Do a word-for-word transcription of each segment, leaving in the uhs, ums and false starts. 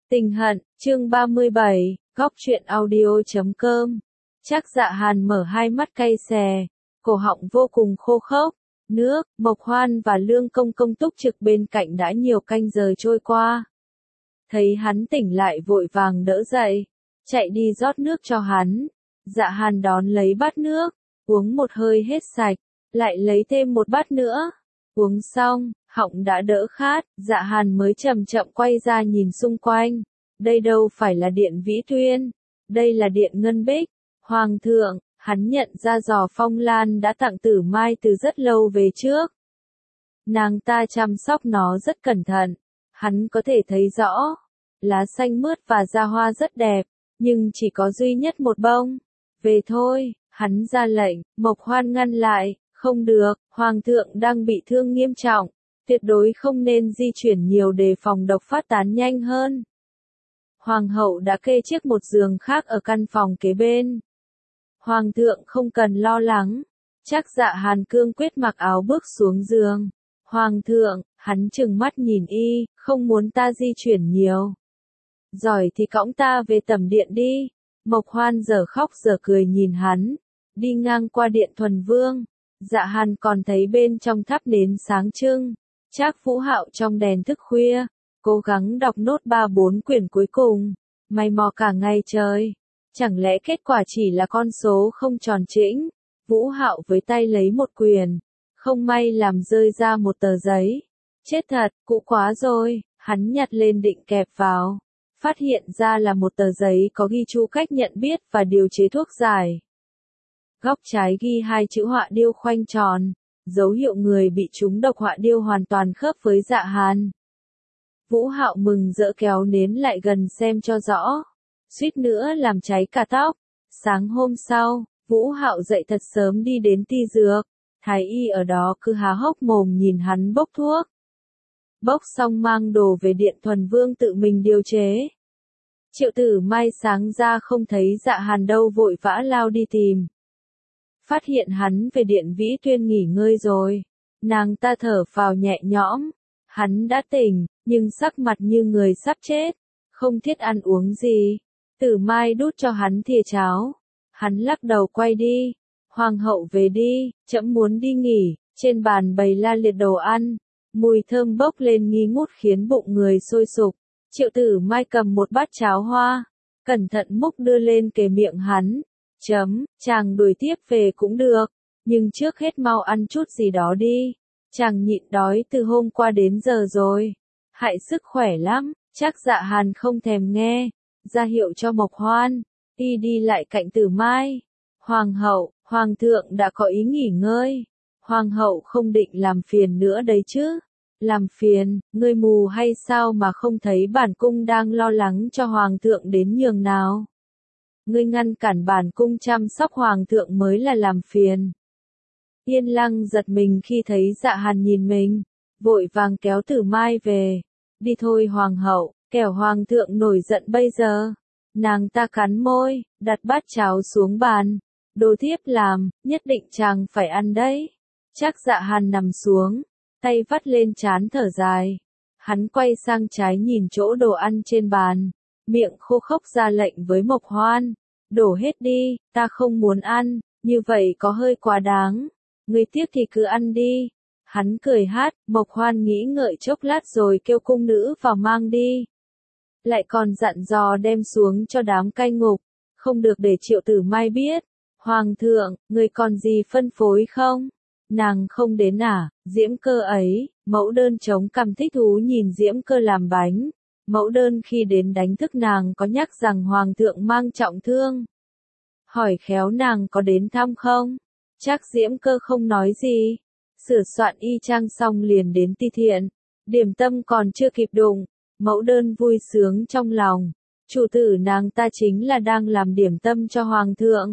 Tình hận, chương ba mươi bảy, góc truyện audio chấm com. Chắc Dạ Hàn mở hai mắt cay xè, cổ họng vô cùng khô khốc. Nước, Mộc Hoan và Lương Công Công túc trực bên cạnh đã nhiều canh giờ trôi qua. Thấy hắn tỉnh lại vội vàng đỡ dậy, chạy đi rót nước cho hắn. Dạ Hàn đón lấy bát nước, uống một hơi hết sạch, lại lấy thêm một bát nữa. Uống xong, họng đã đỡ khát, Dạ Hàn mới chậm chậm quay ra nhìn xung quanh. Đây đâu phải là điện Vĩ Tuyên, đây là điện Ngân Bích. Hoàng thượng, hắn nhận ra Giò Phong Lan đã tặng Tử Mai từ rất lâu về trước. Nàng ta chăm sóc nó rất cẩn thận, hắn có thể thấy rõ. Lá xanh mướt và ra hoa rất đẹp, nhưng chỉ có duy nhất một bông. Về thôi, hắn ra lệnh, Mộc Hoan ngăn lại, không được, Hoàng thượng đang bị thương nghiêm trọng, tuyệt đối không nên di chuyển nhiều để phòng độc phát tán nhanh hơn. Hoàng hậu đã kê chiếc một giường khác ở căn phòng kế bên. Hoàng thượng không cần lo lắng. Chắc Dạ Hàn cương quyết mặc áo bước xuống giường. Hoàng thượng, hắn trừng mắt nhìn y, không muốn ta di chuyển nhiều. Giỏi thì cõng ta về tẩm điện đi. Mộc Hoan giờ khóc giờ cười nhìn hắn. Đi ngang qua điện Thuần Vương. Dạ Hàn còn thấy bên trong thắp nến sáng trưng. Trác Vũ Hạo trong đèn thức khuya, cố gắng đọc nốt ba bốn quyển cuối cùng. Mày mò cả ngày trời. Chẳng lẽ kết quả chỉ là con số không tròn chỉnh? Vũ Hạo với tay lấy một quyển, không may làm rơi ra một tờ giấy. Chết thật, cũ quá rồi, hắn nhặt lên định kẹp vào. Phát hiện ra là một tờ giấy có ghi chú cách nhận biết và điều chế thuốc giải. Góc trái ghi hai chữ họa điêu khoanh tròn, dấu hiệu người bị trúng độc. Họa điêu hoàn toàn khớp với Dạ Hàn. Vũ Hạo mừng rỡ kéo nến lại gần xem cho rõ. Suýt nữa làm cháy cả tóc. Sáng hôm sau, Vũ Hạo dậy thật sớm đi đến ty dược. Thái y ở đó cứ há hốc mồm nhìn hắn bốc thuốc. Bốc xong mang đồ về điện Thuần Vương tự mình điều chế. Triệu Tử Mai sáng ra không thấy Dạ Hàn đâu vội vã lao đi tìm. Phát hiện hắn về điện Vĩ Tuyên nghỉ ngơi rồi. Nàng ta thở phào nhẹ nhõm. Hắn đã tỉnh, nhưng sắc mặt như người sắp chết. Không thiết ăn uống gì. Tử Mai đút cho hắn thìa cháo. Hắn lắc đầu quay đi. Hoàng hậu về đi, trẫm muốn đi nghỉ. Trên bàn bày la liệt đồ ăn. Mùi thơm bốc lên nghi ngút khiến bụng người sôi sục. Triệu Tử Mai cầm một bát cháo hoa. Cẩn thận múc đưa lên kề miệng hắn. Chấm, chàng đuổi tiếp về cũng được. Nhưng trước hết mau ăn chút gì đó đi. Chàng nhịn đói từ hôm qua đến giờ rồi. Hại sức khỏe lắm. Chắc Dạ Hàn không thèm nghe. Ra hiệu cho Mộc Hoan. Y đi lại cạnh Tử Mai. Hoàng hậu, Hoàng thượng đã có ý nghỉ ngơi. Hoàng hậu không định làm phiền nữa đấy chứ. Làm phiền, ngươi mù hay sao mà không thấy bản cung đang lo lắng cho Hoàng thượng đến nhường nào. Ngươi ngăn cản bản cung chăm sóc Hoàng thượng mới là làm phiền. Yên Lăng giật mình khi thấy Dạ Hàn nhìn mình. Vội vàng kéo Tử Mai về. Đi thôi Hoàng hậu, kẻo Hoàng thượng nổi giận bây giờ. Nàng ta cắn môi, đặt bát cháo xuống bàn. Đồ thiếp làm, nhất định chàng phải ăn đấy. Chắc Dạ Hàn nằm xuống, tay vắt lên trán thở dài. Hắn quay sang trái nhìn chỗ đồ ăn trên bàn. Miệng khô khốc ra lệnh với Mộc Hoan. Đổ hết đi, ta không muốn ăn, như vậy có hơi quá đáng. Ngươi tiếc thì cứ ăn đi. Hắn cười hát, Mộc Hoan nghĩ ngợi chốc lát rồi kêu cung nữ vào mang đi. Lại còn dặn dò đem xuống cho đám cai ngục, không được để Triệu Tử Mai biết. Hoàng thượng, người còn gì phân phối không? Nàng không đến à? Diễm Cơ ấy, mẫu đơn chống cằm thích thú nhìn Diễm Cơ làm bánh. Mẫu đơn khi đến đánh thức nàng có nhắc rằng Hoàng thượng mang trọng thương. Hỏi khéo nàng có đến thăm không? Chắc Diễm Cơ không nói gì. Sửa soạn y trang xong liền đến ti thiện. Điểm tâm còn chưa kịp đụng. Mẫu đơn vui sướng trong lòng. Chủ tử nàng ta chính là đang làm điểm tâm cho Hoàng thượng.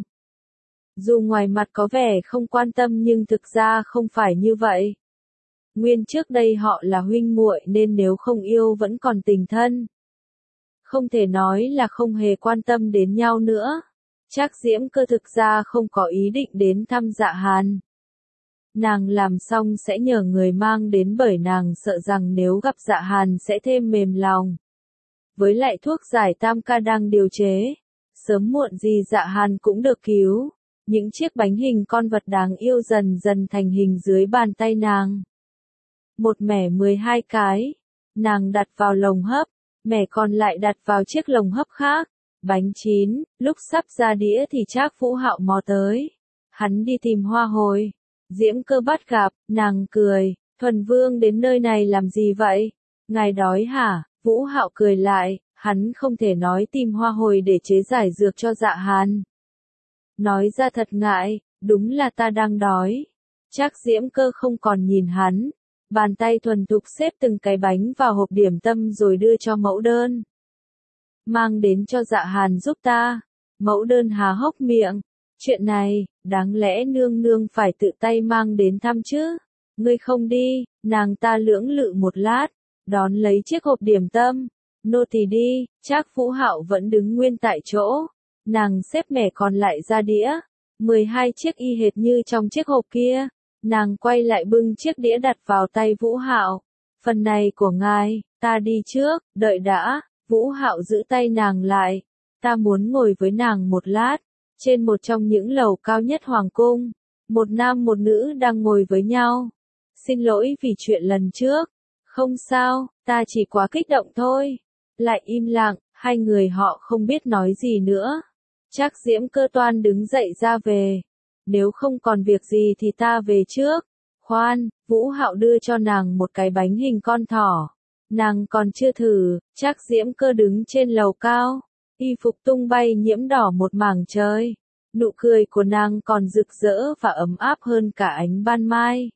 Dù ngoài mặt có vẻ không quan tâm nhưng thực ra không phải như vậy. Nguyên trước đây họ là huynh muội nên nếu không yêu vẫn còn tình thân. Không thể nói là không hề quan tâm đến nhau nữa. Chắc Diễm Cơ thực ra không có ý định đến thăm Dạ Hàn. Nàng làm xong sẽ nhờ người mang đến bởi nàng sợ rằng nếu gặp Dạ Hàn sẽ thêm mềm lòng. với lại thuốc giải tam ca đang điều chế. Sớm muộn gì Dạ Hàn cũng được cứu. Những chiếc bánh hình con vật đáng yêu dần dần thành hình dưới bàn tay nàng. Một mẻ mười hai cái. Nàng đặt vào lồng hấp, mẻ còn lại đặt vào chiếc lồng hấp khác. Bánh chín, lúc sắp ra đĩa thì Trác Vũ Hạo mò tới. Hắn đi tìm Hoa Hồi. Diễm Cơ bắt gặp, nàng cười, Thuần Vương đến nơi này làm gì vậy? Ngài đói hả? Vũ Hạo cười lại, hắn không thể nói tìm Hoa Hồi để chế giải dược cho Dạ Hàn. Nói ra thật ngại, đúng là ta đang đói. Trác Diễm Cơ không còn nhìn hắn. Bàn tay thuần thục xếp từng cái bánh vào hộp điểm tâm rồi đưa cho mẫu đơn. Mang đến cho Dạ Hàn giúp ta. Mẫu đơn há hốc miệng. Chuyện này, đáng lẽ nương nương phải tự tay mang đến thăm chứ. Ngươi không đi, nàng ta lưỡng lự một lát, đón lấy chiếc hộp điểm tâm. Nô tỳ đi, Trác Vũ Hạo vẫn đứng nguyên tại chỗ. Nàng xếp mẻ còn lại ra đĩa. mười hai chiếc y hệt như trong chiếc hộp kia. Nàng quay lại bưng chiếc đĩa đặt vào tay Vũ Hạo. Phần này của ngài, ta đi trước, đợi đã. Vũ Hạo giữ tay nàng lại. Ta muốn ngồi với nàng một lát. Trên một trong những lầu cao nhất hoàng cung, một nam một nữ đang ngồi với nhau. Xin lỗi vì chuyện lần trước. Không sao, ta chỉ quá kích động thôi. Lại im lặng, hai người họ không biết nói gì nữa. Trác Diễm Cơ toan đứng dậy ra về. Nếu không còn việc gì thì ta về trước. Khoan, Vũ Hạo đưa cho nàng một cái bánh hình con thỏ. Nàng còn chưa thử, Trác Diễm Cơ đứng trên lầu cao. Y phục tung bay nhiễm đỏ một mảng trời. Nụ cười của nàng còn rực rỡ và ấm áp hơn cả ánh ban mai.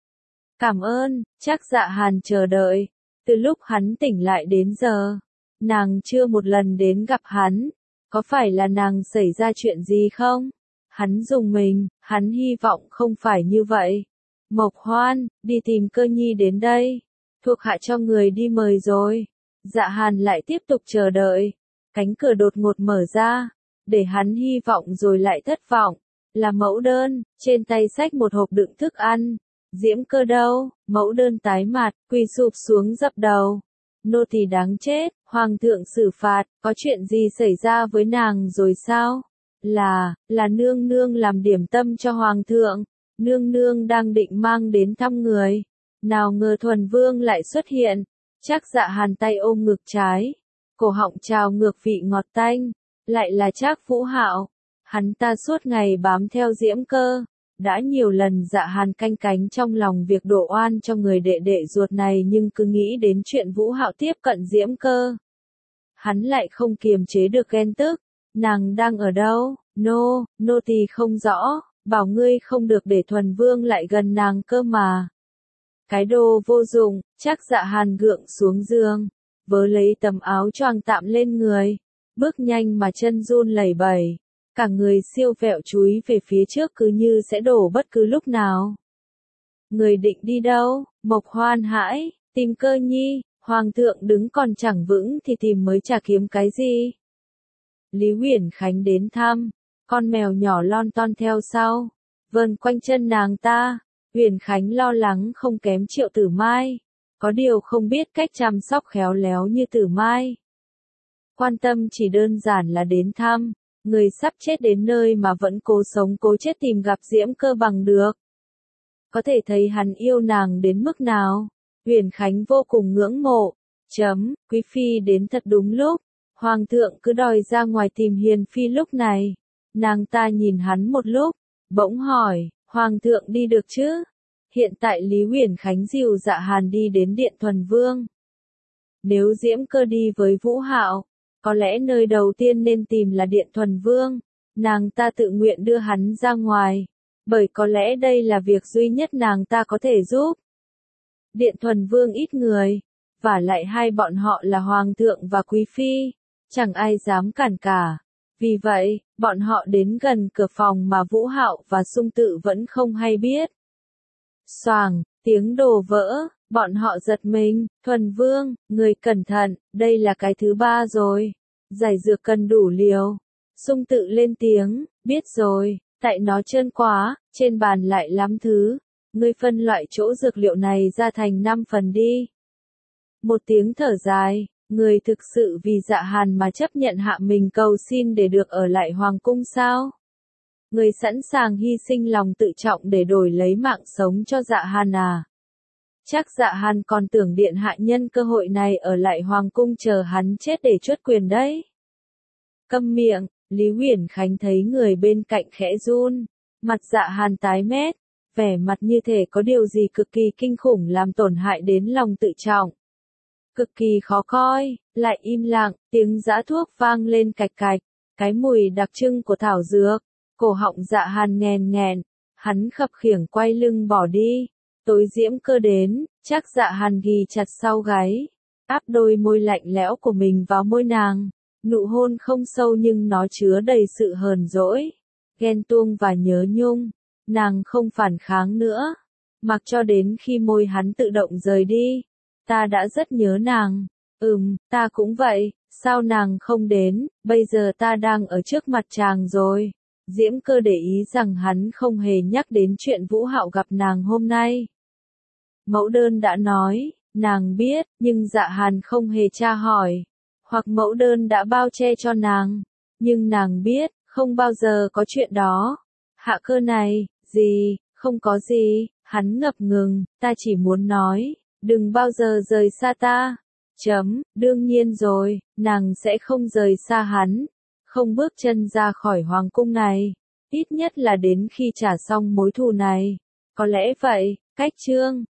Cảm ơn, Trác Dạ Hàn chờ đợi. Từ lúc hắn tỉnh lại đến giờ, nàng chưa một lần đến gặp hắn. Có phải là nàng xảy ra chuyện gì không? Hắn rùng mình, hắn hy vọng không phải như vậy. Mộc Hoan, đi tìm Cơ Nhi đến đây. Thuộc hạ cho người đi mời rồi. Dạ Hàn lại tiếp tục chờ đợi. Cánh cửa đột ngột mở ra, để hắn hy vọng rồi lại thất vọng. Là mẫu đơn, trên tay xách một hộp đựng thức ăn. Diễm Cơ đâu? Mẫu đơn tái mặt, quỳ sụp xuống dập đầu. Nô tỳ đáng chết, hoàng thượng xử phạt, có chuyện gì xảy ra với nàng rồi sao? Là, là nương nương làm điểm tâm cho hoàng thượng. Nương nương đang định mang đến thăm người. Nào ngờ Thuần Vương lại xuất hiện. Trác Dạ Hàn tay ôm ngực trái. Cổ họng trào ngược vị ngọt tanh. Lại là Trác Vũ Hạo. Hắn ta suốt ngày bám theo Diễm Cơ. Đã nhiều lần Dạ Hàn canh cánh trong lòng việc đổ oan cho người đệ đệ ruột này nhưng cứ nghĩ đến chuyện Vũ Hạo tiếp cận Diễm Cơ. Hắn lại không kiềm chế được ghen tức. Nàng đang ở đâu? Nô, nô tỳ không rõ, bảo ngươi không được để Thuần Vương lại gần nàng cơ mà. Cái đồ vô dụng, Trác Dạ Hàn gượng xuống giường, vớ lấy tấm áo choàng tạm lên người, bước nhanh mà chân run lẩy bẩy, cả người siêu vẹo chúi về phía trước cứ như sẽ đổ bất cứ lúc nào. Người định đi đâu? Mộc Hoan hãi, tìm Cơ Nhi, hoàng thượng đứng còn chẳng vững thì tìm mới chả kiếm cái gì. Lý Uyển Khánh đến thăm, con mèo nhỏ lon ton theo sau, vờn quanh chân nàng ta. Uyển Khánh lo lắng không kém Triệu Tử Mai, có điều không biết cách chăm sóc khéo léo như Tử Mai. Quan tâm chỉ đơn giản là đến thăm, người sắp chết đến nơi mà vẫn cố sống cố chết tìm gặp Diễm Cơ bằng được. Có thể thấy hắn yêu nàng đến mức nào. Uyển Khánh vô cùng ngưỡng mộ. Chấm, Quý Phi đến thật đúng lúc. Hoàng thượng cứ đòi ra ngoài tìm Hiền Phi lúc này. Nàng ta nhìn hắn một lúc, bỗng hỏi, Hoàng thượng đi được chứ? Hiện tại Lý Uyển Khánh dìu Dạ Hàn đi đến Điện Thuần Vương. Nếu Diễm Cơ đi với Vũ Hạo, có lẽ nơi đầu tiên nên tìm là Điện Thuần Vương. Nàng ta tự nguyện đưa hắn ra ngoài, bởi có lẽ đây là việc duy nhất nàng ta có thể giúp. Điện Thuần Vương ít người, vả lại hai bọn họ là Hoàng thượng và Quý Phi, chẳng ai dám cản cả. Vì vậy, bọn họ đến gần cửa phòng mà Vũ Hạo và Sung Tự vẫn không hay biết. Xoàng, tiếng đồ vỡ, bọn họ giật mình, Thuần Vương, người cẩn thận, đây là cái thứ ba rồi. Giải dược cần đủ liều. Sung Tự lên tiếng, biết rồi, tại nó trơn quá, trên bàn lại lắm thứ. Ngươi phân loại chỗ dược liệu này ra thành năm phần đi. Một tiếng thở dài, Người thực sự vì Dạ Hàn mà chấp nhận hạ mình cầu xin để được ở lại hoàng cung sao? Người sẵn sàng hy sinh lòng tự trọng để đổi lấy mạng sống cho Dạ Hàn à? Chắc Dạ Hàn còn tưởng điện hạ nhân cơ hội này ở lại hoàng cung chờ hắn chết để truất quyền đấy. Câm miệng, Lý Huyền Khánh thấy người bên cạnh khẽ run, mặt Dạ Hàn tái mét, vẻ mặt như thể có điều gì cực kỳ kinh khủng làm tổn hại đến lòng tự trọng. Cực kỳ khó coi, lại im lặng, tiếng giã thuốc vang lên cạch cạch, cái mùi đặc trưng của thảo dược, cổ họng Dạ Hàn nghèn nghẹn, hắn khập khiễng quay lưng bỏ đi. Tối Diễm Cơ đến, chắc Dạ Hàn ghì chặt sau gáy, áp đôi môi lạnh lẽo của mình vào môi nàng, nụ hôn không sâu nhưng nó chứa đầy sự hờn dỗi, ghen tuông và nhớ nhung. Nàng không phản kháng nữa, mặc cho đến khi môi hắn tự động rời đi. Ta đã rất nhớ nàng. Ừm, ta cũng vậy, sao nàng không đến, bây giờ ta đang ở trước mặt chàng rồi. Diễm Cơ để ý rằng hắn không hề nhắc đến chuyện Vũ Hạo gặp nàng hôm nay. Mẫu đơn đã nói, nàng biết, nhưng Dạ Hàn không hề tra hỏi. Hoặc mẫu đơn đã bao che cho nàng, nhưng nàng biết, không bao giờ có chuyện đó. Hạ Cơ này, gì, không có gì, hắn ngập ngừng, ta chỉ muốn nói, đừng bao giờ rời xa ta. Chấm, đương nhiên rồi, nàng sẽ không rời xa hắn, không bước chân ra khỏi hoàng cung này, ít nhất là đến khi trả xong mối thù này. Có lẽ vậy, cách chương